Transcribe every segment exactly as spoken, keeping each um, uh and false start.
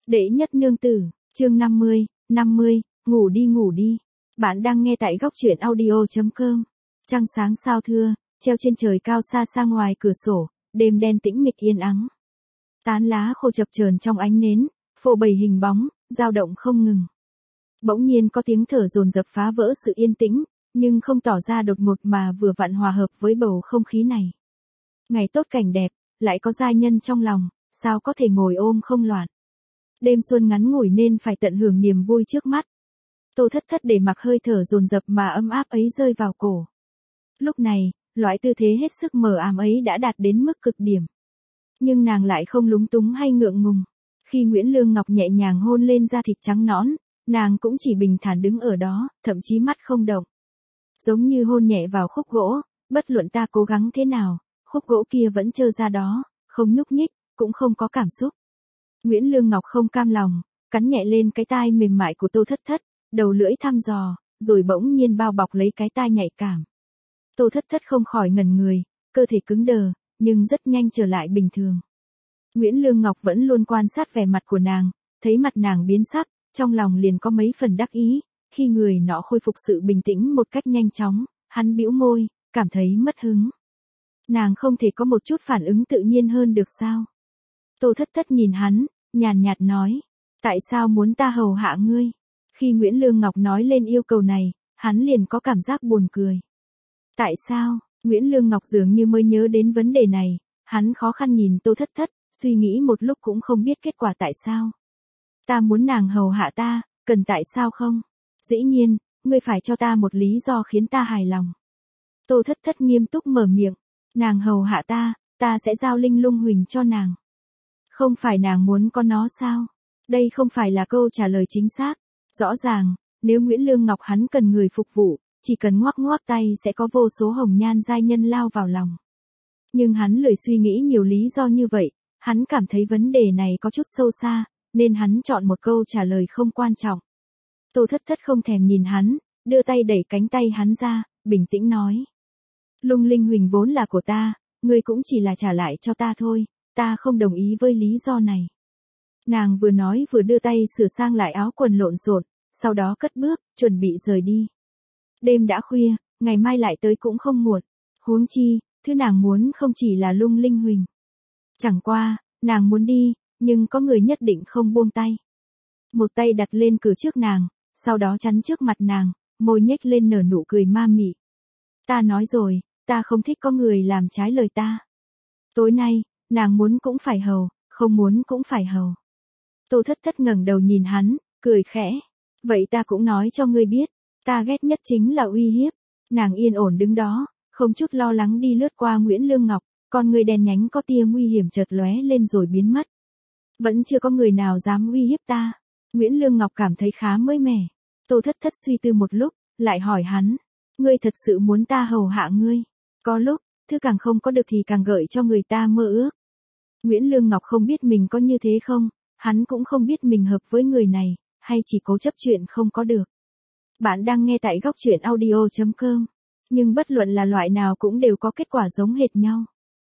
Đệ nhất nương tử, chương năm mươi, năm mươi, ngủ đi ngủ đi. Bạn đang nghe tại góc truyện audio chấm com. Trăng sáng sao thưa, treo trên trời cao xa xa ngoài cửa sổ, đêm đen tĩnh mịch yên ắng. Tán lá khô chập chờn trong ánh nến, phô bày hình bóng, dao động không ngừng. Bỗng nhiên có tiếng thở dồn dập phá vỡ sự yên tĩnh, nhưng không tỏ ra đột ngột mà vừa vặn hòa hợp với bầu không khí này. Ngày tốt cảnh đẹp, lại có giai nhân trong lòng, sao có thể ngồi ôm không loạn. Đêm xuân ngắn ngủi nên phải tận hưởng niềm vui trước mắt. Tô Thất Thất để mặc hơi thở dồn dập mà ấm áp ấy rơi vào cổ. Lúc này, loại tư thế hết sức mờ ám ấy đã đạt đến mức cực điểm. Nhưng nàng lại không lúng túng hay ngượng ngùng. Khi Nguyễn Lương Ngọc nhẹ nhàng hôn lên da thịt trắng nõn, nàng cũng chỉ bình thản đứng ở đó, thậm chí mắt không động. Giống như hôn nhẹ vào khúc gỗ, bất luận ta cố gắng thế nào, khúc gỗ kia vẫn trơ ra đó, không nhúc nhích, cũng không có cảm xúc. Nguyễn Lương Ngọc không cam lòng, cắn nhẹ lên cái tai mềm mại của Tô Thất Thất, đầu lưỡi thăm dò, rồi bỗng nhiên bao bọc lấy cái tai nhạy cảm. Tô Thất Thất không khỏi ngẩn người, cơ thể cứng đờ, nhưng rất nhanh trở lại bình thường. Nguyễn Lương Ngọc vẫn luôn quan sát vẻ mặt của nàng, thấy mặt nàng biến sắc, trong lòng liền có mấy phần đắc ý, khi người nọ khôi phục sự bình tĩnh một cách nhanh chóng, hắn bĩu môi, cảm thấy mất hứng. Nàng không thể có một chút phản ứng tự nhiên hơn được sao? Tô Thất Thất nhìn hắn, nhàn nhạt nói, tại sao muốn ta hầu hạ ngươi? Khi Nguyễn Lương Ngọc nói lên yêu cầu này, hắn liền có cảm giác buồn cười. Tại sao? Nguyễn Lương Ngọc dường như mới nhớ đến vấn đề này, hắn khó khăn nhìn Tô Thất Thất, suy nghĩ một lúc cũng không biết kết quả tại sao. Ta muốn nàng hầu hạ ta, cần tại sao không? Dĩ nhiên, ngươi phải cho ta một lý do khiến ta hài lòng. Tô Thất Thất nghiêm túc mở miệng, nàng hầu hạ ta, ta sẽ giao linh lung huỳnh cho nàng. Không phải nàng muốn có nó sao? Đây không phải là câu trả lời chính xác. Rõ ràng, nếu Nguyễn Lương Ngọc hắn cần người phục vụ, chỉ cần ngoắc ngoắc tay sẽ có vô số hồng nhan giai nhân lao vào lòng. Nhưng hắn lười suy nghĩ nhiều lý do như vậy, hắn cảm thấy vấn đề này có chút sâu xa, nên hắn chọn một câu trả lời không quan trọng. Tô Thất Thất không thèm nhìn hắn, đưa tay đẩy cánh tay hắn ra, bình tĩnh nói. Lung linh huỳnh vốn là của ta, ngươi cũng chỉ là trả lại cho ta thôi, ta không đồng ý với lý do này. Nàng vừa nói vừa đưa tay sửa sang lại áo quần lộn xộn, sau đó cất bước, chuẩn bị rời đi. Đêm đã khuya, ngày mai lại tới cũng không muộn. Huống chi, thứ nàng muốn không chỉ là lung linh huỳnh. Chẳng qua, nàng muốn đi, nhưng có người nhất định không buông tay. Một tay đặt lên cửa trước nàng, sau đó chắn trước mặt nàng, môi nhếch lên nở nụ cười ma mị. Ta nói rồi, ta không thích có người làm trái lời ta. Tối nay, nàng muốn cũng phải hầu, không muốn cũng phải hầu. Tô Thất Thất ngẩng đầu nhìn hắn, cười khẽ. Vậy ta cũng nói cho ngươi biết, ta ghét nhất chính là uy hiếp. Nàng yên ổn đứng đó, không chút lo lắng đi lướt qua Nguyễn Lương Ngọc, con người đèn nhánh có tia nguy hiểm chợt lóe lên rồi biến mất. Vẫn chưa có người nào dám uy hiếp ta. Nguyễn Lương Ngọc cảm thấy khá mới mẻ. Tô Thất Thất suy tư một lúc, lại hỏi hắn, ngươi thật sự muốn ta hầu hạ ngươi? Có lúc, thứ càng không có được thì càng gợi cho người ta mơ ước. Nguyễn Lương Ngọc không biết mình có như thế không, hắn cũng không biết mình hợp với người này, hay chỉ cố chấp chuyện không có được. Bạn đang nghe tại góc truyện audio chấm com, nhưng bất luận là loại nào cũng đều có kết quả giống hệt nhau.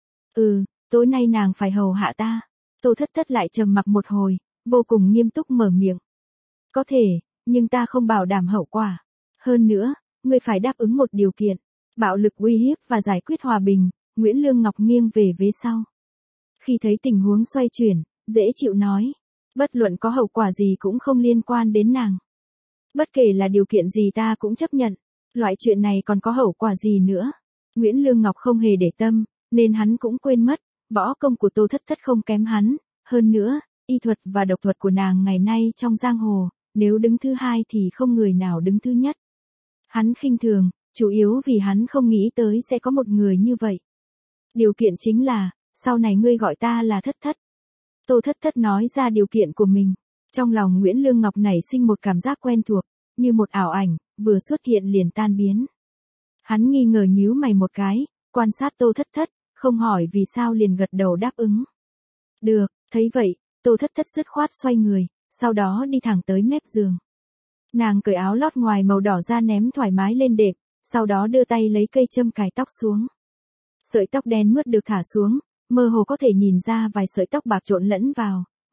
Ừ, tối nay nàng phải hầu hạ ta. Tô Thất Thất lại trầm mặc một hồi, vô cùng nghiêm túc mở miệng. Có thể, nhưng ta không bảo đảm hậu quả. Hơn nữa, ngươi phải đáp ứng một điều kiện. Bạo lực uy hiếp và giải quyết hòa bình. Nguyễn Lương Ngọc nghiêng về vế sau. Khi thấy tình huống xoay chuyển, dễ chịu nói. Bất luận có hậu quả gì cũng không liên quan đến nàng. Bất kể là điều kiện gì ta cũng chấp nhận. Loại chuyện này còn có hậu quả gì nữa. Nguyễn Lương Ngọc không hề để tâm, nên hắn cũng quên mất. Võ công của Tô Thất Thất không kém hắn. Hơn nữa, y thuật và độc thuật của nàng ngày nay trong giang hồ, nếu đứng thứ hai thì không người nào đứng thứ nhất. Hắn khinh thường, chủ yếu vì hắn không nghĩ tới sẽ có một người như vậy. Điều kiện chính là, sau này ngươi gọi ta là Thất Thất. Tô Thất Thất nói ra điều kiện của mình. Trong lòng Nguyễn Lương Ngọc nảy sinh một cảm giác quen thuộc, như một ảo ảnh, vừa xuất hiện liền tan biến. Hắn nghi ngờ nhíu mày một cái, quan sát Tô Thất Thất, không hỏi vì sao liền gật đầu đáp ứng. Được, thấy vậy, Tô Thất Thất dứt khoát xoay người, sau đó đi thẳng tới mép giường. Nàng cởi áo lót ngoài màu đỏ ra ném thoải mái lên đệm, sau đó đưa tay lấy cây châm cài tóc xuống. Sợi tóc đen mướt được thả xuống, mơ hồ có thể nhìn ra vài sợi tóc bạc trộn lẫn vào,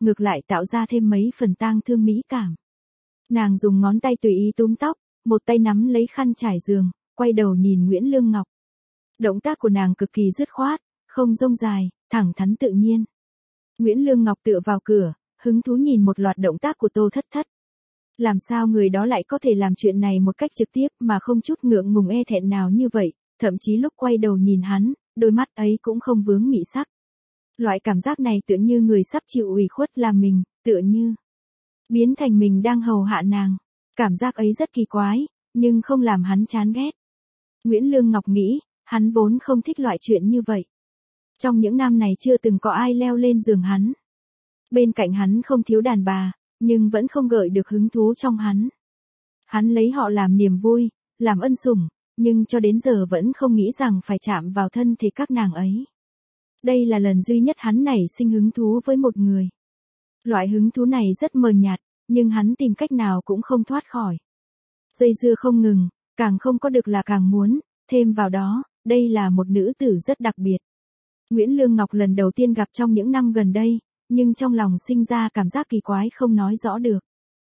ngược lại tạo ra thêm mấy phần tang thương mỹ cảm. Nàng dùng ngón tay tùy ý túm tóc, một tay nắm lấy khăn trải giường, quay đầu nhìn Nguyễn Lương Ngọc. Động tác của nàng cực kỳ dứt khoát, không rông dài, thẳng thắn tự nhiên. Nguyễn Lương Ngọc tựa vào cửa, hứng thú nhìn một loạt động tác của Tô Thất Thất. Làm sao người đó lại có thể làm chuyện này một cách trực tiếp mà không chút ngượng ngùng e thẹn nào như vậy, thậm chí lúc quay đầu nhìn hắn, đôi mắt ấy cũng không vướng mị sắc. Loại cảm giác này tựa như người sắp chịu ủy khuất làm mình, tựa như biến thành mình đang hầu hạ nàng. Cảm giác ấy rất kỳ quái, nhưng không làm hắn chán ghét. Nguyễn Lương Ngọc nghĩ, hắn vốn không thích loại chuyện như vậy. Trong những năm này chưa từng có ai leo lên giường hắn. Bên cạnh hắn không thiếu đàn bà, nhưng vẫn không gợi được hứng thú trong hắn. Hắn lấy họ làm niềm vui, làm ân sủng, nhưng cho đến giờ vẫn không nghĩ rằng phải chạm vào thân thể các nàng ấy. Đây là lần duy nhất hắn nảy sinh hứng thú với một người. Loại hứng thú này rất mờ nhạt, nhưng hắn tìm cách nào cũng không thoát khỏi. Dây dưa không ngừng, càng không có được là càng muốn, thêm vào đó, đây là một nữ tử rất đặc biệt. Nguyễn Lương Ngọc lần đầu tiên gặp trong những năm gần đây, nhưng trong lòng sinh ra cảm giác kỳ quái không nói rõ được.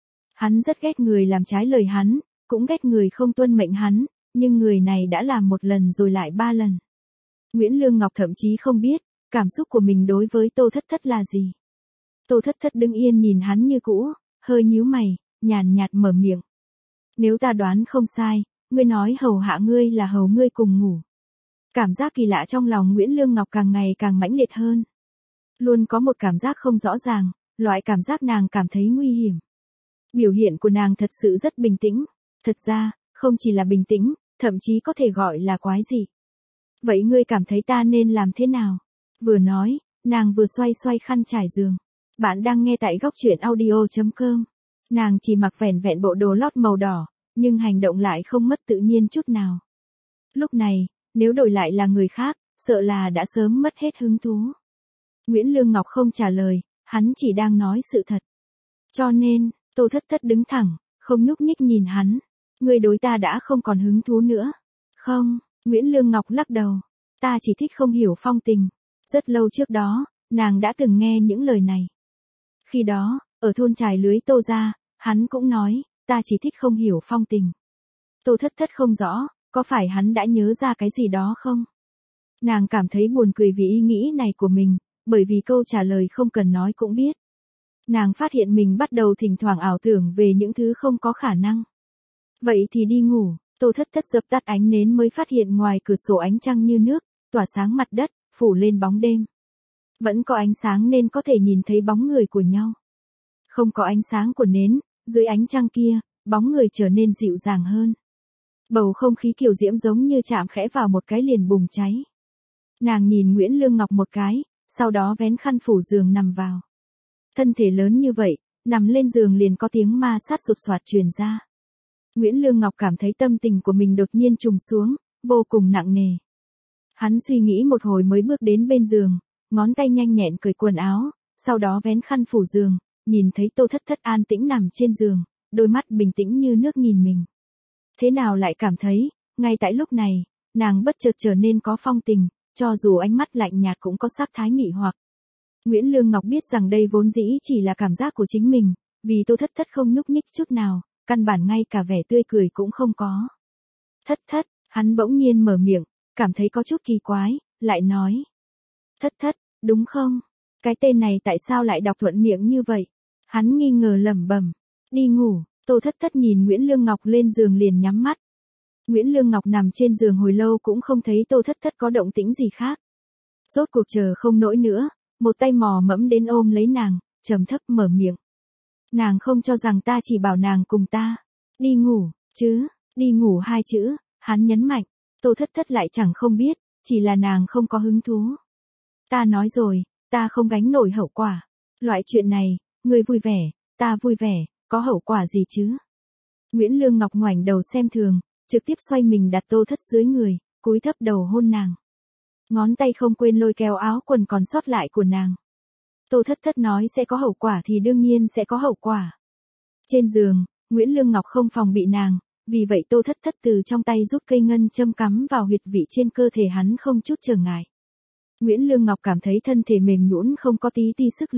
Hắn rất ghét người làm trái lời hắn, cũng ghét người không tuân mệnh hắn, nhưng người này đã làm một lần rồi lại ba lần. Nguyễn Lương Ngọc thậm chí không biết, cảm xúc của mình đối với Tô Thất Thất là gì. Tô Thất Thất đứng yên nhìn hắn như cũ, hơi nhíu mày, nhàn nhạt mở miệng. Nếu ta đoán không sai, ngươi nói hầu hạ ngươi là hầu ngươi cùng ngủ. Cảm giác kỳ lạ trong lòng Nguyễn Lương Ngọc càng ngày càng mãnh liệt hơn. Luôn có một cảm giác không rõ ràng, loại cảm giác nàng cảm thấy nguy hiểm. Biểu hiện của nàng thật sự rất bình tĩnh. Thật ra, không chỉ là bình tĩnh, thậm chí có thể gọi là quái dị. Vậy ngươi cảm thấy ta nên làm thế nào? Vừa nói, nàng vừa xoay xoay khăn trải giường. Bạn đang nghe tại góc truyện audio chấm com. Nàng chỉ mặc vẻn vẹn bộ đồ lót màu đỏ, nhưng hành động lại không mất tự nhiên chút nào. Lúc này, nếu đổi lại là người khác, sợ là đã sớm mất hết hứng thú. Nguyễn Lương Ngọc không trả lời, hắn chỉ đang nói sự thật. Cho nên, Tô Thất Thất đứng thẳng, không nhúc nhích nhìn hắn. Người đối ta đã không còn hứng thú nữa. Không, Nguyễn Lương Ngọc lắc đầu. Ta chỉ thích không hiểu phong tình. Rất lâu trước đó, nàng đã từng nghe những lời này. Khi đó, ở thôn trài lưới Tô gia, hắn cũng nói, ta chỉ thích không hiểu phong tình. Tô Thất Thất không rõ, có phải hắn đã nhớ ra cái gì đó không? Nàng cảm thấy buồn cười vì ý nghĩ này của mình, bởi vì câu trả lời không cần nói cũng biết. Nàng phát hiện mình bắt đầu thỉnh thoảng ảo tưởng về những thứ không có khả năng. Vậy thì đi ngủ, Tô Thất Thất dập tắt ánh nến mới phát hiện ngoài cửa sổ ánh trăng như nước, tỏa sáng mặt đất, phủ lên bóng đêm. Vẫn có ánh sáng nên có thể nhìn thấy bóng người của nhau. Không có ánh sáng của nến, dưới ánh trăng kia, bóng người trở nên dịu dàng hơn. Bầu không khí kiều diễm giống như chạm khẽ vào một cái liền bùng cháy. Nàng nhìn Nguyễn Lương Ngọc một cái, sau đó vén khăn phủ giường nằm vào. Thân thể lớn như vậy, nằm lên giường liền có tiếng ma sát sụt soạt truyền ra. Nguyễn Lương Ngọc cảm thấy tâm tình của mình đột nhiên trùng xuống, vô cùng nặng nề. Hắn suy nghĩ một hồi mới bước đến bên giường, ngón tay nhanh nhẹn cởi quần áo, sau đó vén khăn phủ giường, nhìn thấy Tô Thất Thất an tĩnh nằm trên giường, đôi mắt bình tĩnh như nước nhìn mình. Thế nào lại cảm thấy, ngay tại lúc này, nàng bất chợt trở nên có phong tình, cho dù ánh mắt lạnh nhạt cũng có sắc thái mị hoặc. Nguyễn Lương Ngọc biết rằng đây vốn dĩ chỉ là cảm giác của chính mình, vì Tô Thất Thất không nhúc nhích chút nào, căn bản ngay cả vẻ tươi cười cũng không có. Thất Thất, hắn bỗng nhiên mở miệng, cảm thấy có chút kỳ quái, lại nói. Thất Thất, đúng không? Cái tên này tại sao lại đọc thuận miệng như vậy? Hắn nghi ngờ lẩm bẩm. Đi ngủ, Tô Thất Thất nhìn Nguyễn Lương Ngọc lên giường liền nhắm mắt. Nguyễn Lương Ngọc nằm trên giường hồi lâu cũng không thấy Tô Thất Thất có động tĩnh gì khác. Rốt cuộc chờ không nổi nữa, một tay mò mẫm đến ôm lấy nàng, trầm thấp mở miệng. Nàng không cho rằng ta chỉ bảo nàng cùng ta. Đi ngủ, chứ, đi ngủ hai chữ, hắn nhấn mạnh. Tô Thất Thất lại chẳng không biết, chỉ là nàng không có hứng thú. Ta nói rồi, ta không gánh nổi hậu quả. Loại chuyện này, người vui vẻ, ta vui vẻ, có hậu quả gì chứ? Nguyễn Lương Ngọc ngoảnh đầu xem thường, trực tiếp xoay mình đặt Tô Thất dưới người, cúi thấp đầu hôn nàng. Ngón tay không quên lôi kéo áo quần còn sót lại của nàng. Tô Thất Thất nói sẽ có hậu quả thì đương nhiên sẽ có hậu quả. Trên giường, Nguyễn Lương Ngọc không phòng bị nàng, vì vậy Tô Thất Thất từ trong tay rút cây ngân châm cắm vào huyệt vị trên cơ thể hắn không chút trở ngại. Nguyễn Lương Ngọc cảm thấy thân thể mềm nhũn không có tí ti sức lực,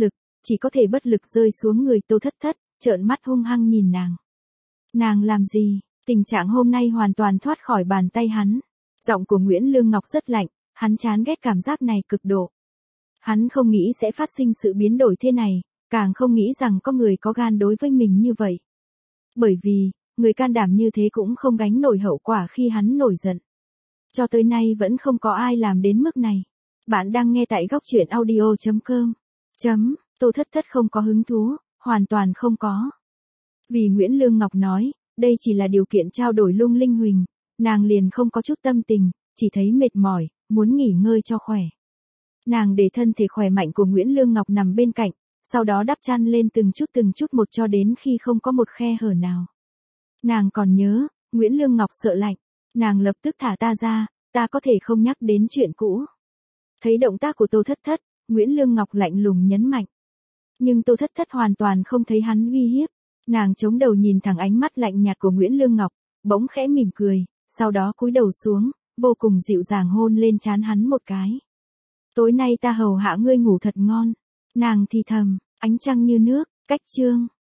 chỉ có thể bất lực rơi xuống người Tô Thất Thất, trợn mắt hung hăng nhìn nàng. Nàng làm gì? Tình trạng hôm nay hoàn toàn thoát khỏi bàn tay hắn. Giọng của Nguyễn Lương Ngọc rất lạnh, hắn chán ghét cảm giác này cực độ. Hắn không nghĩ sẽ phát sinh sự biến đổi thế này, càng không nghĩ rằng có người có gan đối với mình như vậy. Bởi vì, người can đảm như thế cũng không gánh nổi hậu quả khi hắn nổi giận. Cho tới nay vẫn không có ai làm đến mức này. Bạn đang nghe tại góc truyện audio chấm com. Chấm, Tô Thất Thất không có hứng thú, hoàn toàn không có. Vì Nguyễn Lương Ngọc nói, đây chỉ là điều kiện trao đổi lung linh huỳnh, nàng liền không có chút tâm tình, chỉ thấy mệt mỏi, muốn nghỉ ngơi cho khỏe. Nàng để thân thể khỏe mạnh của Nguyễn Lương Ngọc nằm bên cạnh, sau đó đắp chăn lên từng chút từng chút một cho đến khi không có một khe hở nào. Nàng còn nhớ, Nguyễn Lương Ngọc sợ lạnh, nàng lập tức thả ta ra, ta có thể không nhắc đến chuyện cũ. Thấy động tác của Tô Thất Thất, Nguyễn Lương Ngọc lạnh lùng nhấn mạnh. Nhưng Tô Thất Thất hoàn toàn không thấy hắn uy hiếp, nàng chống đầu nhìn thẳng ánh mắt lạnh nhạt của Nguyễn Lương Ngọc, bỗng khẽ mỉm cười, sau đó cúi đầu xuống, vô cùng dịu dàng hôn lên trán hắn một cái. Tối nay ta hầu hạ ngươi ngủ thật ngon. Nàng thì thầm, ánh trăng như nước, cách chương.